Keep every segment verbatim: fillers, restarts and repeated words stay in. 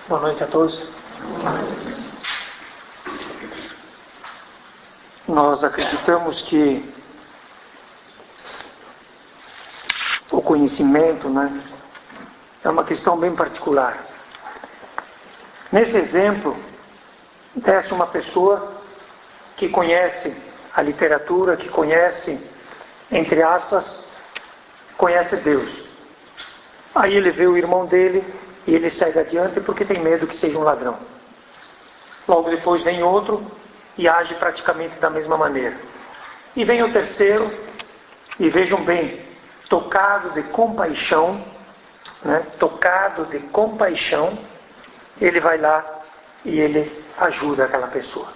Boa noite a todos. Nós acreditamos que o conhecimento, né, é uma questão bem particular. Nesse exemplo, desce uma pessoa que conhece a literatura, que conhece, entre aspas, conhece Deus. Aí ele vê o irmão dele e ele segue adiante porque tem medo que seja um ladrão. Logo depois vem outro e age praticamente da mesma maneira. E vem o terceiro, e vejam bem, tocado de compaixão, né? tocado de compaixão, ele vai lá e ele ajuda aquela pessoa.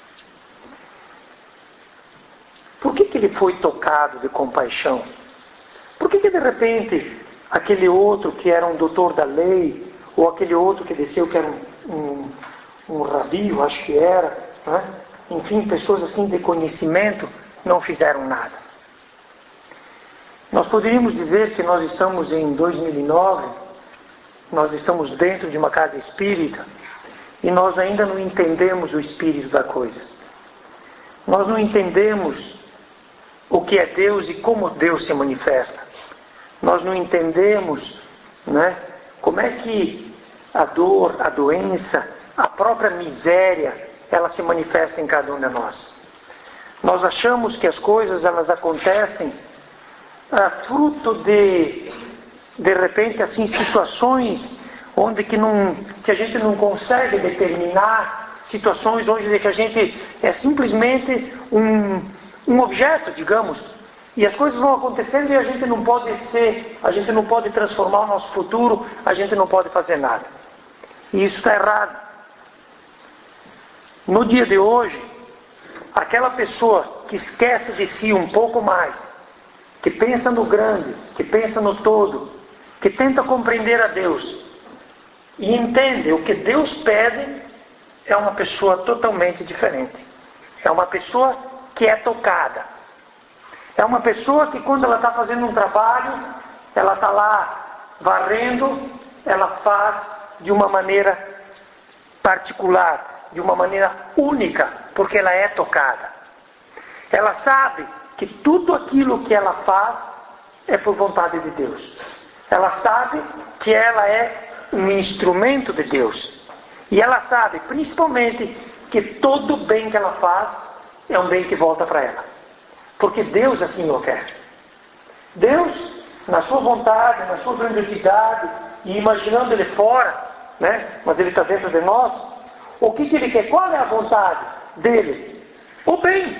Por que que ele foi tocado de compaixão? Por que que de repente aquele outro que era um doutor da lei, ou aquele outro que desceu que era um, um, um rabi, eu acho que era, né? Enfim, pessoas assim de conhecimento, não fizeram nada? Nós poderíamos dizer que nós estamos em dois mil e nove, nós estamos dentro de uma casa espírita, e nós ainda não entendemos o espírito da coisa. Nós não entendemos o que é Deus e como Deus se manifesta. Nós não entendemos, né, como é que a dor, a doença, a própria miséria, ela se manifesta em cada um de nós. Nós achamos que as coisas elas acontecem ah, fruto de, de repente, assim, situações onde que, não, que a gente não consegue determinar, situações onde que a gente é simplesmente um, um objeto, digamos. E as coisas vão acontecendo e a gente não pode ser, a gente não pode transformar o nosso futuro, a gente não pode fazer nada. E isso está errado. No dia de hoje, aquela pessoa que esquece de si um pouco mais, que pensa no grande, que pensa no todo, que tenta compreender a Deus e entende o que Deus pede, é uma pessoa totalmente diferente. É uma pessoa que é tocada. É uma pessoa que quando ela está fazendo um trabalho, ela está lá varrendo, ela faz de uma maneira particular, de uma maneira única, porque ela é tocada. Ela sabe que tudo aquilo que ela faz é por vontade de Deus. Ela sabe que ela é um instrumento de Deus. E ela sabe, principalmente, que todo o bem que ela faz é um bem que volta para ela. Porque Deus assim o quer. Deus, na sua vontade, na sua grandiosidade, e imaginando Ele fora, né? Mas Ele está dentro de nós, o que, que Ele quer? Qual é a vontade dEle? O bem.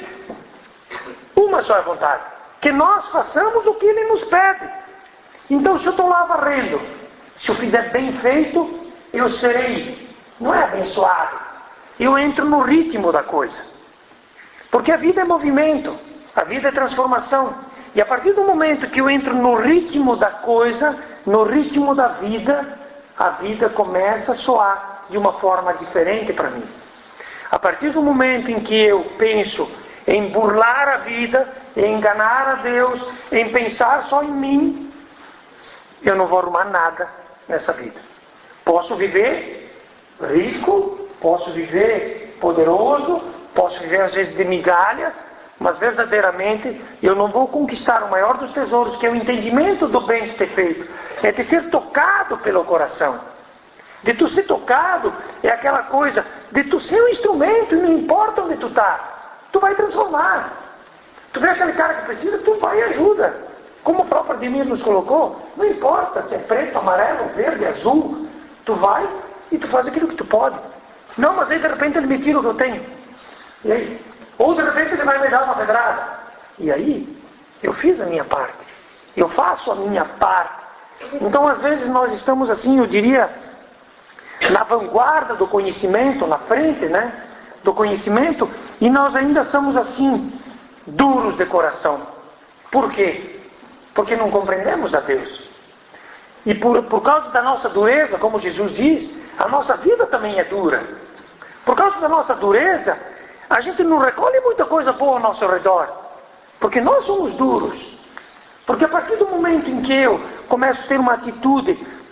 Uma só é a vontade. Que nós façamos o que Ele nos pede. Então, se eu estou lá varrendo, se eu fizer bem feito, eu serei, não é abençoado. Eu entro no ritmo da coisa. Porque a vida é movimento. A vida é transformação. E a partir do momento que eu entro no ritmo da coisa, no ritmo da vida, a vida começa a soar de uma forma diferente para mim. A partir do momento em que eu penso em burlar a vida, em enganar a Deus, em pensar só em mim, eu não vou arrumar nada nessa vida. Posso viver rico, posso viver poderoso, posso viver às vezes de migalhas, mas verdadeiramente eu não vou conquistar o maior dos tesouros, que é o entendimento do bem que ter feito. É de ser tocado pelo coração. De tu ser tocado é aquela coisa de tu ser um instrumento, e não importa onde tu está, tu vai transformar. Tu vê aquele cara que precisa, tu vai e ajuda. Como o próprio Ademir nos colocou, não importa se é preto, amarelo, verde, azul, tu vai e tu faz aquilo que tu pode. Não, mas aí de repente ele me tira o que eu tenho. E aí? Ou de repente ele vai me dar uma pedrada. E aí, eu fiz a minha parte. Eu faço a minha parte. Então, às vezes, nós estamos assim, eu diria, na vanguarda do conhecimento, na frente, né? Do conhecimento, e nós ainda somos assim, duros de coração. Por quê? Porque não compreendemos a Deus. E por, por causa da nossa dureza, como Jesus diz, a nossa vida também é dura. Por causa da nossa dureza, a gente não recolhe muita coisa boa ao nosso redor. Porque nós somos duros. Porque a partir do momento em que eu começo a ter uma atitude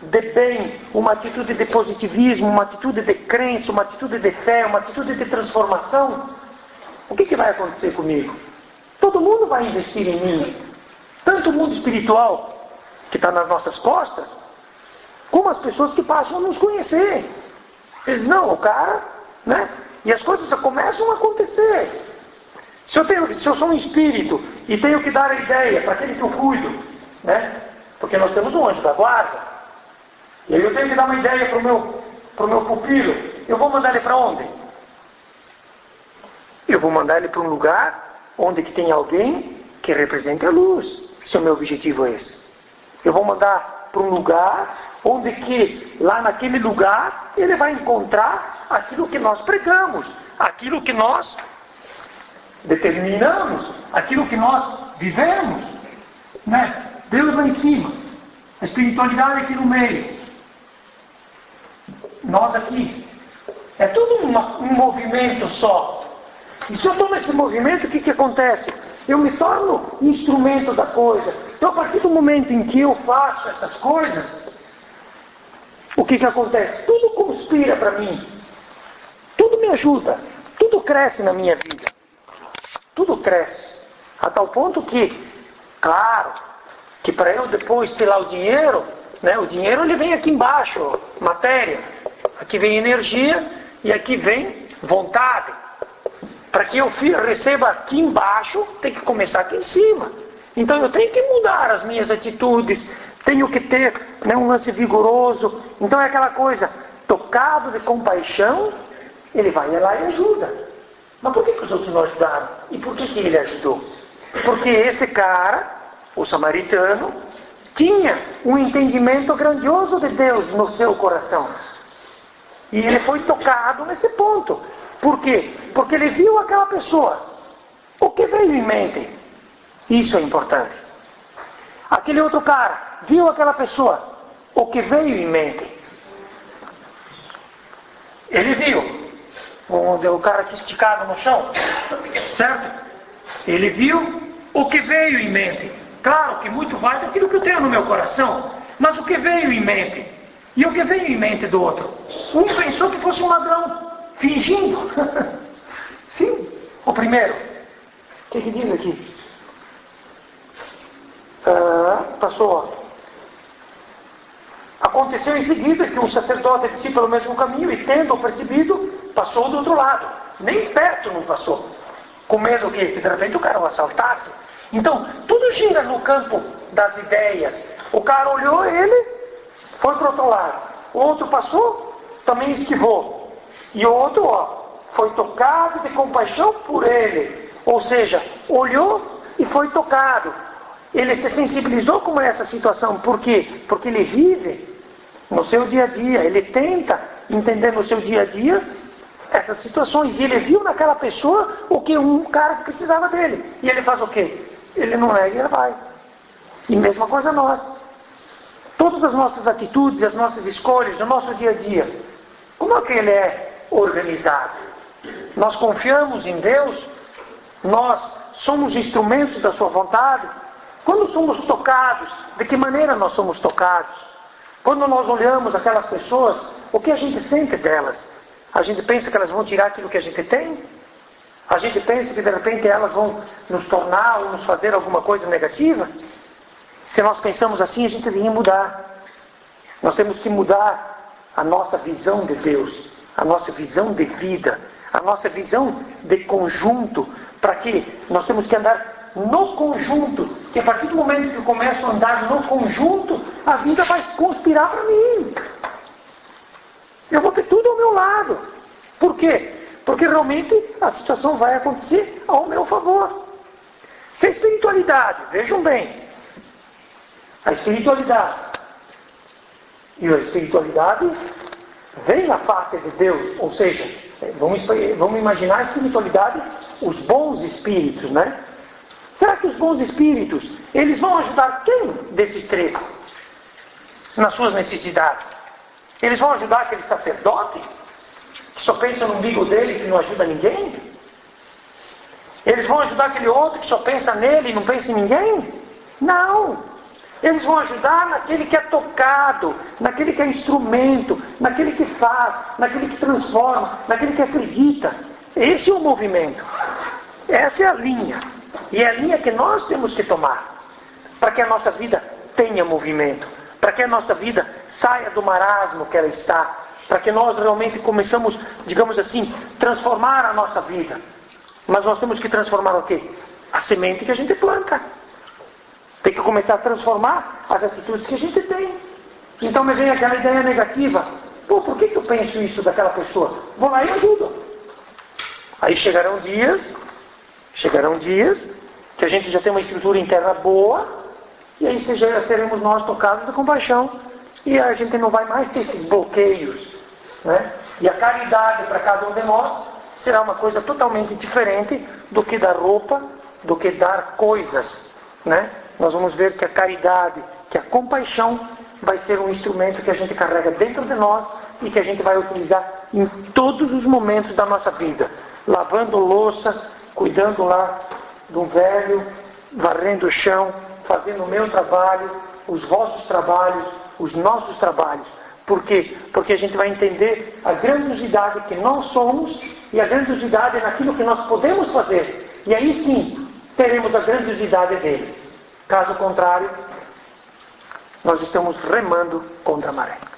de bem, uma atitude de positivismo, uma atitude de crença, uma atitude de fé, uma atitude de transformação, o que, que vai acontecer comigo? Todo mundo vai investir em mim. Tanto o mundo espiritual, que está nas nossas costas, como as pessoas que passam a nos conhecer. Eles, não, o cara, né? E as coisas começam a acontecer. Se eu, tenho, se eu sou um espírito e tenho que dar a ideia para aquele que eu cuido, né? Porque nós temos um anjo da guarda, e aí eu tenho que dar uma ideia para o meu, pro meu pupilo, eu vou mandar ele para onde? Eu vou mandar ele para um lugar onde que tem alguém que represente a luz, se o meu objetivo é esse. Eu vou mandar para um lugar onde que, lá naquele lugar, ele vai encontrar aquilo que nós pregamos, aquilo que nós determinamos, aquilo que nós vivemos, né? Deus lá em cima, a espiritualidade aqui no meio, nós aqui, é tudo uma, um movimento só. E se eu estou nesse movimento, o que, que acontece? Eu me torno instrumento da coisa. Então, a partir do momento em que eu faço essas coisas, o que, que acontece? Tudo conspira para mim. Tudo me ajuda. Tudo cresce na minha vida. Tudo cresce. A tal ponto que, claro, que para eu depois ter lá o dinheiro, né, o dinheiro ele vem aqui embaixo, matéria. Aqui vem energia e aqui vem vontade. Para que eu receba aqui embaixo, tem que começar aqui em cima. Então eu tenho que mudar as minhas atitudes, tenho que ter, né, um lance vigoroso. Então é aquela coisa, tocado de compaixão, ele vai lá e ajuda. Mas por que, que os outros não ajudaram? E por que, que ele ajudou? Porque esse cara, o samaritano, tinha um entendimento grandioso de Deus no seu coração. E ele foi tocado nesse ponto. Por quê? Porque ele viu aquela pessoa. O que veio em mente? Isso é importante. Aquele outro cara viu aquela pessoa. O que veio em mente? Ele viu onde o cara aqui esticado no chão, certo? Ele viu o que veio em mente. Claro que muito vai daquilo que eu tenho no meu coração, mas o que veio em mente? E o que veio em mente do outro? Um pensou que fosse um ladrão, fingindo. Sim, o primeiro. O que, que diz aqui? Ah, passou. Aconteceu em seguida que um sacerdote descia pelo mesmo caminho e, tendo percebido, passou do outro lado. Nem perto não passou. Com medo que, que de repente o cara o assaltasse. Então, tudo gira no campo das ideias. O cara olhou ele, foi para o outro lado. O outro passou, também esquivou. E o outro, ó, foi tocado de compaixão por ele. Ou seja, olhou e foi tocado. Ele se sensibilizou com essa situação. Por quê? Porque ele vive no seu dia a dia. Ele tenta entender no seu dia a dia essas situações. E ele viu naquela pessoa o que um cara que precisava dele. E ele faz o quê? Ele não nega e ele vai. E mesma coisa nós. Todas as nossas atitudes, as nossas escolhas, o nosso dia a dia, como é que ele é organizado? Nós confiamos em Deus? Nós somos instrumentos da sua vontade? Quando somos tocados, de que maneira nós somos tocados? Quando nós olhamos aquelas pessoas, o que a gente sente delas? A gente pensa que elas vão tirar aquilo que a gente tem? A gente pensa que de repente elas vão nos tornar ou nos fazer alguma coisa negativa? Se nós pensamos assim, a gente deveria mudar. Nós temos que mudar a nossa visão de Deus, a nossa visão de vida, a nossa visão de conjunto, para que nós temos que andar no conjunto, que a partir do momento que eu começo a andar no conjunto, a vida vai conspirar para mim. Eu vou ter tudo ao meu lado. Por quê? Porque realmente a situação vai acontecer ao meu favor. Se a espiritualidade, vejam bem, a espiritualidade, e a espiritualidade vem na face de Deus, ou seja, vamos, vamos imaginar a espiritualidade, os bons espíritos, né? Será que os bons espíritos, eles vão ajudar quem desses três? Nas suas necessidades? Eles vão ajudar aquele sacerdote, que só pensa no umbigo dele e que não ajuda ninguém? Eles vão ajudar aquele outro que só pensa nele e não pensa em ninguém? Não! Eles vão ajudar naquele que é tocado, naquele que é instrumento, naquele que faz, naquele que transforma, naquele que acredita. Esse é o movimento. Essa é a linha. E é a linha que nós temos que tomar, para que a nossa vida tenha movimento, para que a nossa vida saia do marasmo que ela está, para que nós realmente começamos, digamos assim, transformar a nossa vida. Mas nós temos que transformar o quê? A semente que a gente planta. Tem que começar a transformar as atitudes que a gente tem. Então me vem aquela ideia negativa. Pô, por que, que eu penso isso daquela pessoa? Vou lá e ajudo. Aí chegarão dias, chegarão dias, que a gente já tem uma estrutura interna boa, e aí seremos nós tocados da compaixão, e a gente não vai mais ter esses bloqueios, né? E a caridade para cada um de nós será uma coisa totalmente diferente do que dar roupa, do que dar coisas, né? Nós vamos ver que a caridade, que a compaixão vai ser um instrumento que a gente carrega dentro de nós e que a gente vai utilizar em todos os momentos da nossa vida. Lavando louça, cuidando lá de um velho, varrendo o chão, fazendo o meu trabalho, os vossos trabalhos, os nossos trabalhos. Por quê? Porque a gente vai entender a grandiosidade que nós somos e a grandiosidade naquilo que nós podemos fazer. E aí sim, teremos a grandiosidade dele. Caso contrário, nós estamos remando contra a maré.